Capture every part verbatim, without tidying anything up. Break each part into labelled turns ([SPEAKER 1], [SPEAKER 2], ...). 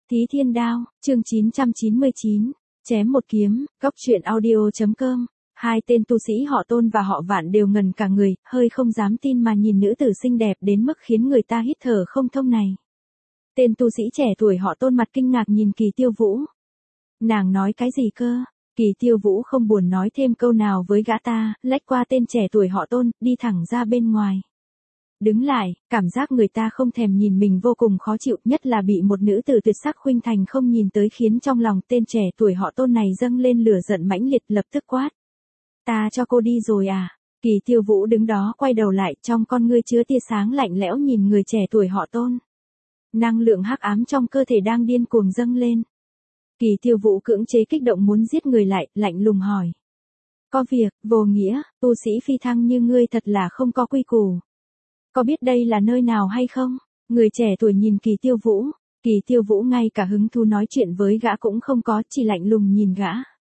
[SPEAKER 1] Thí Thiên Đao, chương chín trăm chín mươi chín, chém một kiếm, góc truyện audio.com. Hai tên tu sĩ họ Tôn và họ Vạn đều ngần cả người, hơi không dám tin mà nhìn nữ tử xinh đẹp đến mức khiến người ta hít thở không thông này. Tên tu sĩ trẻ tuổi họ Tôn mặt kinh ngạc nhìn Kỳ Tiêu Vũ. Nàng nói cái gì cơ? Kỳ Tiêu Vũ không buồn nói thêm câu nào với gã ta, lách qua tên trẻ tuổi họ Tôn, đi thẳng ra bên ngoài. Đứng lại, cảm giác người ta không thèm nhìn mình vô cùng khó chịu, nhất là bị một nữ tử tuyệt sắc khuynh thành không nhìn tới khiến trong lòng tên trẻ tuổi họ Tôn này dâng lên lửa giận mãnh liệt, lập tức quát. Ta cho cô đi rồi à? Kỳ Tiêu Vũ đứng đó quay đầu lại, trong con ngươi chứa tia sáng lạnh lẽo nhìn người trẻ tuổi họ Tôn. Năng lượng hắc ám trong cơ thể đang điên cuồng dâng lên. Kỳ Tiêu Vũ cưỡng chế kích động muốn giết người lại, lạnh lùng hỏi. Có việc, vô nghĩa, tu sĩ phi thăng như ngươi thật là không có quy củ. Có biết đây là nơi nào hay không? Người trẻ tuổi nhìn Kỳ Tiêu Vũ. Kỳ Tiêu Vũ ngay cả hứng thú nói chuyện với gã cũng không có, chỉ lạnh lùng nhìn gã.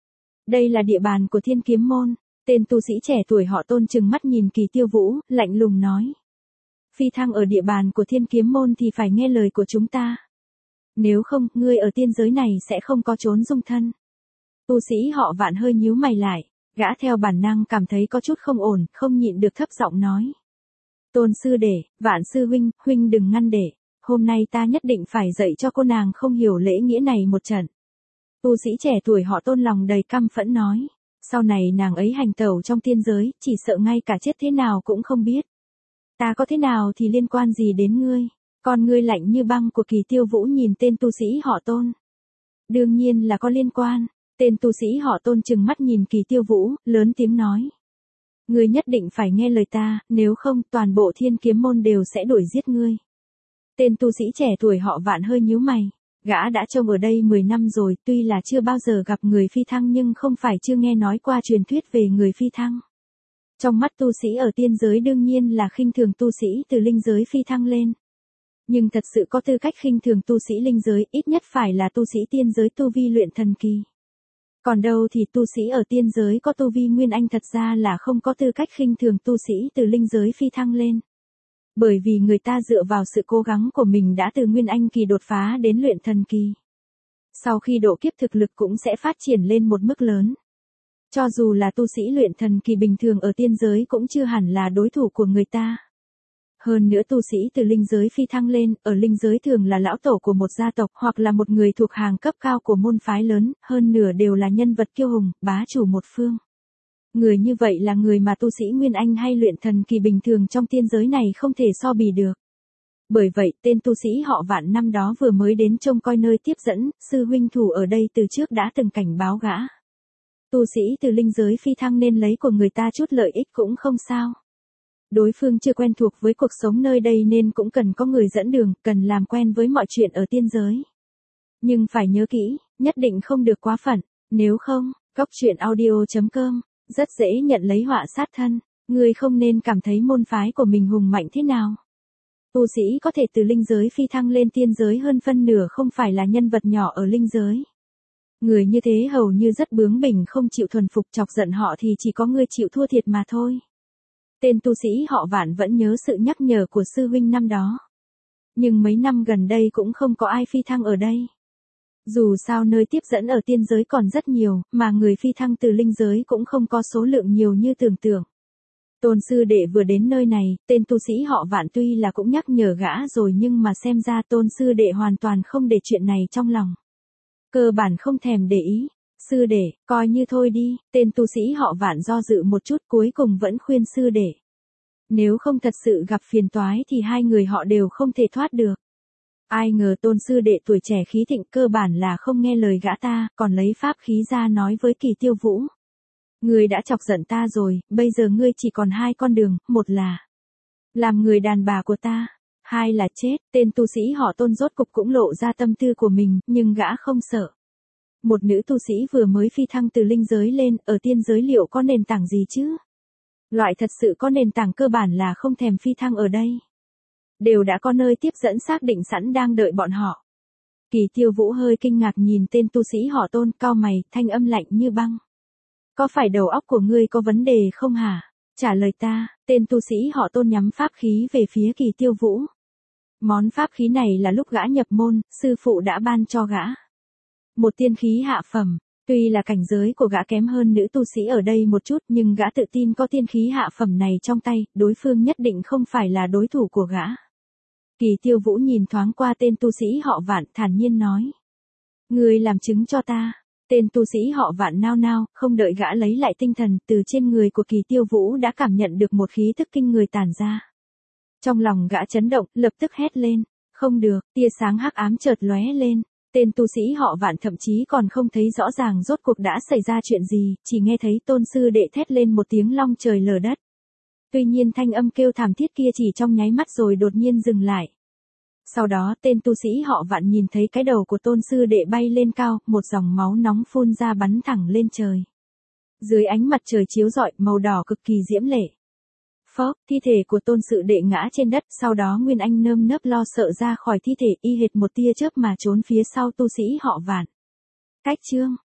[SPEAKER 1] Đây là địa bàn của Thiên Kiếm Môn. Tên tu sĩ trẻ tuổi họ Tôn trừng mắt nhìn Kỳ Tiêu Vũ, lạnh lùng nói. Phi thăng ở địa bàn của Thiên Kiếm Môn thì phải nghe lời của chúng ta. Nếu không, ngươi ở tiên giới này sẽ không có trốn dung thân. Tu sĩ họ Vạn hơi nhíu mày lại, gã theo bản năng cảm thấy có chút không ổn, không nhịn được thấp giọng nói. Tôn sư đệ, Vạn sư huynh, huynh đừng ngăn đệ, hôm nay ta nhất định phải dạy cho cô nàng không hiểu lễ nghĩa này một trận. Tu sĩ trẻ tuổi họ Tôn lòng đầy căm phẫn nói, sau này nàng ấy hành tẩu trong tiên giới, chỉ sợ ngay cả chết thế nào cũng không biết. Ta có thế nào thì liên quan gì đến ngươi? Con ngươi lạnh như băng của Kỳ Tiêu Vũ nhìn tên tu sĩ họ Tôn. Đương nhiên là có liên quan, tên tu sĩ họ Tôn trừng mắt nhìn Kỳ Tiêu Vũ, lớn tiếng nói. Ngươi nhất định phải nghe lời ta, nếu không toàn bộ Thiên Kiếm Môn đều sẽ đuổi giết ngươi. Tên tu sĩ trẻ tuổi họ Vạn hơi nhíu mày, gã đã trông ở đây mười năm rồi, tuy là chưa bao giờ gặp người phi thăng nhưng không phải chưa nghe nói qua truyền thuyết về người phi thăng. Trong mắt tu sĩ ở tiên giới đương nhiên là khinh thường tu sĩ từ linh giới phi thăng lên. Nhưng thật sự có tư cách khinh thường tu sĩ linh giới, ít nhất phải là tu sĩ tiên giới tu vi luyện thần kỳ. Còn đâu thì tu sĩ ở tiên giới có tu vi nguyên anh thật ra là không có tư cách khinh thường tu sĩ từ linh giới phi thăng lên. Bởi vì người ta dựa vào sự cố gắng của mình đã từ nguyên anh kỳ đột phá đến luyện thần kỳ. Sau khi độ kiếp thực lực cũng sẽ phát triển lên một mức lớn. Cho dù là tu sĩ luyện thần kỳ bình thường ở tiên giới cũng chưa hẳn là đối thủ của người ta. Hơn nữa tu sĩ từ linh giới phi thăng lên, ở linh giới thường là lão tổ của một gia tộc hoặc là một người thuộc hàng cấp cao của môn phái lớn, hơn nửa đều là nhân vật kiêu hùng, bá chủ một phương. Người như vậy là người mà tu sĩ Nguyên Anh hay luyện thần kỳ bình thường trong tiên giới này không thể so bì được. Bởi vậy, tên tu sĩ họ Vạn năm đó vừa mới đến trông coi nơi tiếp dẫn, sư huynh thủ ở đây từ trước đã từng cảnh báo gã. Tu sĩ từ linh giới phi thăng nên lấy của người ta chút lợi ích cũng không sao. Đối phương chưa quen thuộc với cuộc sống nơi đây nên cũng cần có người dẫn đường, cần làm quen với mọi chuyện ở tiên giới. Nhưng phải nhớ kỹ, nhất định không được quá phận, nếu không, góc truyện audio.com, rất dễ nhận lấy họa sát thân, người không nên cảm thấy môn phái của mình hùng mạnh thế nào. Tu sĩ có thể từ linh giới phi thăng lên tiên giới hơn phân nửa không phải là nhân vật nhỏ ở linh giới. Người như thế hầu như rất bướng bỉnh không chịu thuần phục, chọc giận họ thì chỉ có người chịu thua thiệt mà thôi. Tên tu sĩ họ Vạn vẫn nhớ sự nhắc nhở của sư huynh năm đó. Nhưng mấy năm gần đây cũng không có ai phi thăng ở đây. Dù sao nơi tiếp dẫn ở tiên giới còn rất nhiều, mà người phi thăng từ linh giới cũng không có số lượng nhiều như tưởng tượng. Tôn sư đệ vừa đến nơi này, tên tu sĩ họ Vạn tuy là cũng nhắc nhở gã rồi nhưng mà xem ra tôn sư đệ hoàn toàn không để chuyện này trong lòng. Cơ bản không thèm để ý. Sư đệ, coi như thôi đi, tên tu sĩ họ Vạn do dự một chút cuối cùng vẫn khuyên sư đệ. Nếu không thật sự gặp phiền toái thì hai người họ đều không thể thoát được. Ai ngờ tôn sư đệ tuổi trẻ khí thịnh cơ bản là không nghe lời gã ta, còn lấy pháp khí ra nói với Kỳ Tiêu Vũ. Ngươi đã chọc giận ta rồi, bây giờ ngươi chỉ còn hai con đường, một là làm người đàn bà của ta, hai là chết. Tên tu sĩ họ Tôn rốt cục cũng lộ ra tâm tư của mình, nhưng gã không sợ. Một nữ tu sĩ vừa mới phi thăng từ linh giới lên, ở tiên giới liệu có nền tảng gì chứ? Loại thật sự có nền tảng cơ bản là không thèm phi thăng ở đây. Đều đã có nơi tiếp dẫn xác định sẵn đang đợi bọn họ. Kỳ Tiêu Vũ hơi kinh ngạc nhìn tên tu sĩ họ Tôn, cau mày, thanh âm lạnh như băng. Có phải đầu óc của ngươi có vấn đề không hả? Trả lời ta. Tên tu sĩ họ Tôn nhắm pháp khí về phía Kỳ Tiêu Vũ. Món pháp khí này là lúc gã nhập môn, sư phụ đã ban cho gã. Một tiên khí hạ phẩm, tuy là cảnh giới của gã kém hơn nữ tu sĩ ở đây một chút nhưng gã tự tin có tiên khí hạ phẩm này trong tay, đối phương nhất định không phải là đối thủ của gã. Kỳ Tiêu Vũ nhìn thoáng qua tên tu sĩ họ Vạn, thản nhiên nói. Ngươi làm chứng cho ta. Tên tu sĩ họ Vạn nao nao, không đợi gã lấy lại tinh thần, từ trên người của Kỳ Tiêu Vũ đã cảm nhận được một khí tức kinh người tản ra. Trong lòng gã chấn động, lập tức hét lên. Không được, tia sáng hắc ám chợt lóe lên. Tên tu sĩ họ Vạn thậm chí còn không thấy rõ ràng rốt cuộc đã xảy ra chuyện gì, chỉ nghe thấy tôn sư đệ thét lên một tiếng long trời lở đất. Tuy nhiên thanh âm kêu thảm thiết kia chỉ trong nháy mắt rồi đột nhiên dừng lại. Sau đó tên tu sĩ họ Vạn nhìn thấy cái đầu của tôn sư đệ bay lên cao, một dòng máu nóng phun ra bắn thẳng lên trời. Dưới ánh mặt trời chiếu rọi, màu đỏ cực kỳ diễm lệ. Phốc, thi thể của tôn sự đệ ngã trên đất, sau đó Nguyên Anh nơm nớp lo sợ ra khỏi thi thể y hệt một tia chớp mà trốn phía sau tu sĩ họ Vạn. Cách chương